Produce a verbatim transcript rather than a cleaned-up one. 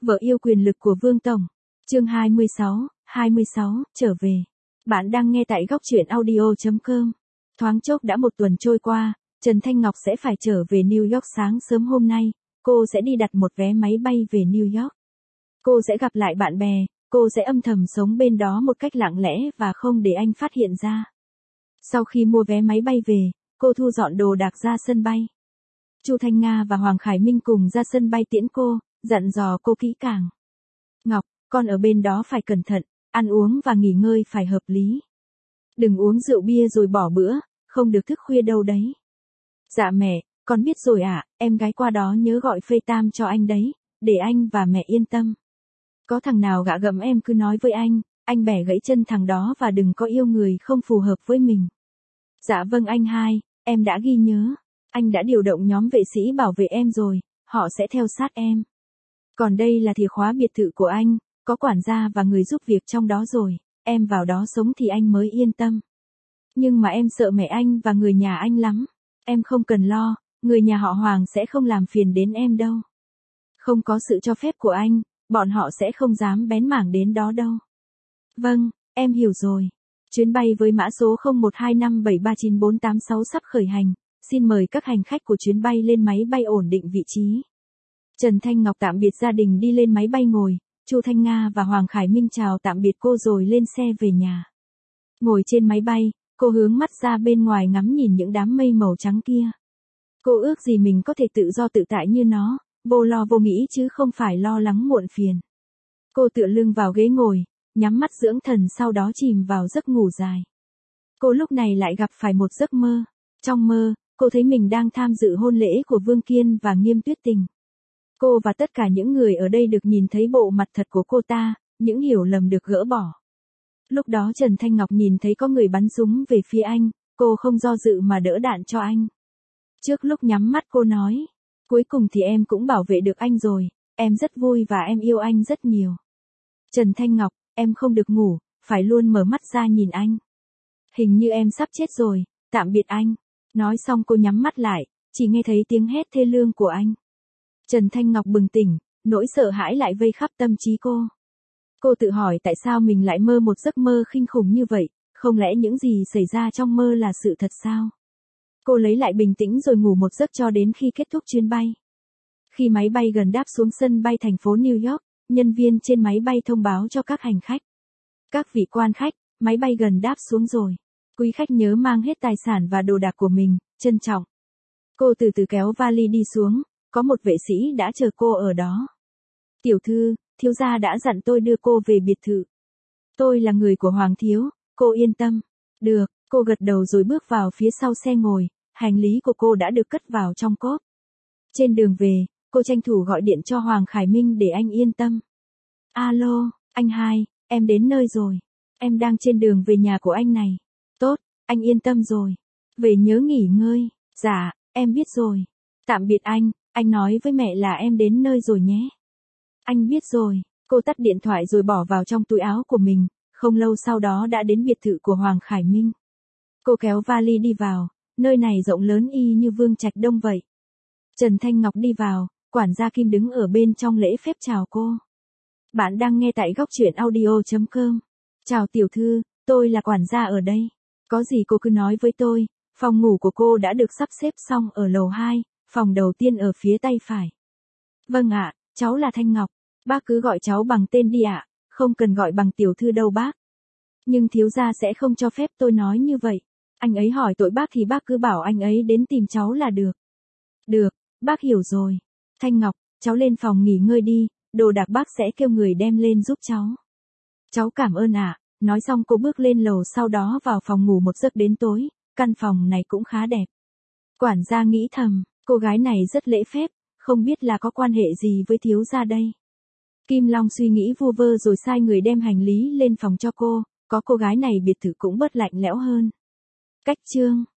Vợ yêu quyền lực của Vương Tổng. Chương hai mươi sáu, hai mươi sáu, trở về. Bạn đang nghe tại góc truyện audio chấm com. Thoáng chốc đã một tuần trôi qua, Trần Thanh Ngọc sẽ phải trở về New York sáng sớm hôm nay, cô sẽ đi đặt một vé máy bay về New York. Cô sẽ gặp lại bạn bè, cô sẽ âm thầm sống bên đó một cách lặng lẽ và không để anh phát hiện ra. Sau khi mua vé máy bay về, cô thu dọn đồ đạc ra sân bay. Chu Thanh Nga và Hoàng Khải Minh cùng ra sân bay tiễn cô, dặn dò cô kỹ càng. Ngọc, con ở bên đó phải cẩn thận, ăn uống và nghỉ ngơi phải hợp lý. Đừng uống rượu bia rồi bỏ bữa, không được thức khuya đâu đấy. Dạ mẹ, con biết rồi ạ, à, em gái qua đó nhớ gọi FaceTime cho anh đấy, để anh và mẹ yên tâm. Có thằng nào gạ gẫm em cứ nói với anh, anh bẻ gãy chân thằng đó và đừng có yêu người không phù hợp với mình. Dạ vâng anh hai, em đã ghi nhớ. Anh đã điều động nhóm vệ sĩ bảo vệ em rồi, họ sẽ theo sát em. Còn đây là chìa khóa biệt thự của anh, có quản gia và người giúp việc trong đó rồi, em vào đó sống thì anh mới yên tâm. Nhưng mà em sợ mẹ anh và người nhà anh lắm. Em không cần lo, người nhà họ Hoàng sẽ không làm phiền đến em đâu. Không có sự cho phép của anh, bọn họ sẽ không dám bén mảng đến đó đâu. Vâng, em hiểu rồi. Chuyến bay với mã số không một hai năm bảy ba chín bốn tám sáu sắp khởi hành. Xin mời các hành khách của chuyến bay lên máy bay ổn định vị trí. Trần Thanh Ngọc tạm biệt gia đình đi lên máy bay ngồi, Chu Thanh Nga và Hoàng Khải Minh chào tạm biệt cô rồi lên xe về nhà. Ngồi trên máy bay, cô hướng mắt ra bên ngoài ngắm nhìn những đám mây màu trắng kia. Cô ước gì mình có thể tự do tự tại như nó, vô lo vô nghĩ chứ không phải lo lắng muộn phiền. Cô tựa lưng vào ghế ngồi, nhắm mắt dưỡng thần sau đó chìm vào giấc ngủ dài. Cô lúc này lại gặp phải một giấc mơ. Trong mơ, cô thấy mình đang tham dự hôn lễ của Vương Kiên và Nghiêm Tuyết Tình. Cô và tất cả những người ở đây được nhìn thấy bộ mặt thật của cô ta, những hiểu lầm được gỡ bỏ. Lúc đó Trần Thanh Ngọc nhìn thấy có người bắn súng về phía anh, cô không do dự mà đỡ đạn cho anh. Trước lúc nhắm mắt cô nói, cuối cùng thì em cũng bảo vệ được anh rồi, em rất vui và em yêu anh rất nhiều. Trần Thanh Ngọc, em không được ngủ, phải luôn mở mắt ra nhìn anh. Hình như em sắp chết rồi, tạm biệt anh. Nói xong cô nhắm mắt lại, chỉ nghe thấy tiếng hét thê lương của anh. Trần Thanh Ngọc bừng tỉnh, nỗi sợ hãi lại vây khắp tâm trí cô. Cô tự hỏi tại sao mình lại mơ một giấc mơ kinh khủng như vậy, không lẽ những gì xảy ra trong mơ là sự thật sao? Cô lấy lại bình tĩnh rồi ngủ một giấc cho đến khi kết thúc chuyến bay. Khi máy bay gần đáp xuống sân bay thành phố New York, nhân viên trên máy bay thông báo cho các hành khách. Các vị quan khách, máy bay gần đáp xuống rồi. Quý khách nhớ mang hết tài sản và đồ đạc của mình, trân trọng. Cô từ từ kéo vali đi xuống, có một vệ sĩ đã chờ cô ở đó. Tiểu thư, thiếu gia đã dặn tôi đưa cô về biệt thự. Tôi là người của Hoàng thiếu, cô yên tâm. Được, cô gật đầu rồi bước vào phía sau xe ngồi, hành lý của cô đã được cất vào trong cốp. Trên đường về, cô tranh thủ gọi điện cho Hoàng Khải Minh để anh yên tâm. Alo, anh hai, em đến nơi rồi. Em đang trên đường về nhà của anh này. Tốt, anh yên tâm rồi. Về nhớ nghỉ ngơi. Dạ, em biết rồi. Tạm biệt anh, anh nói với mẹ là em đến nơi rồi nhé. Anh biết rồi. Cô tắt điện thoại rồi bỏ vào trong túi áo của mình, không lâu sau đó đã đến biệt thự của Hoàng Khải Minh. Cô kéo vali đi vào, nơi này rộng lớn y như Vương Trạch Đông vậy. Trần Thanh Ngọc đi vào, quản gia Kim đứng ở bên trong lễ phép chào cô. Bạn đang nghe tại góc truyện audio chấm com. Chào tiểu thư, tôi là quản gia ở đây. Có gì cô cứ nói với tôi, phòng ngủ của cô đã được sắp xếp xong ở lầu hai, phòng đầu tiên ở phía tay phải. Vâng ạ, cháu là Thanh Ngọc, bác cứ gọi cháu bằng tên đi ạ, không cần gọi bằng tiểu thư đâu bác. Nhưng thiếu gia sẽ không cho phép tôi nói như vậy. Anh ấy hỏi tội bác thì bác cứ bảo anh ấy đến tìm cháu là được. Được, bác hiểu rồi. Thanh Ngọc, cháu lên phòng nghỉ ngơi đi, đồ đạc bác sẽ kêu người đem lên giúp cháu. Cháu cảm ơn ạ. Nói xong cô bước lên lầu sau đó vào phòng ngủ một giấc đến tối, căn phòng này cũng khá đẹp. Quản gia nghĩ thầm, cô gái này rất lễ phép, không biết là có quan hệ gì với thiếu gia đây. Kim Long suy nghĩ vu vơ rồi sai người đem hành lý lên phòng cho cô, có cô gái này biệt thự cũng bớt lạnh lẽo hơn. Cách chương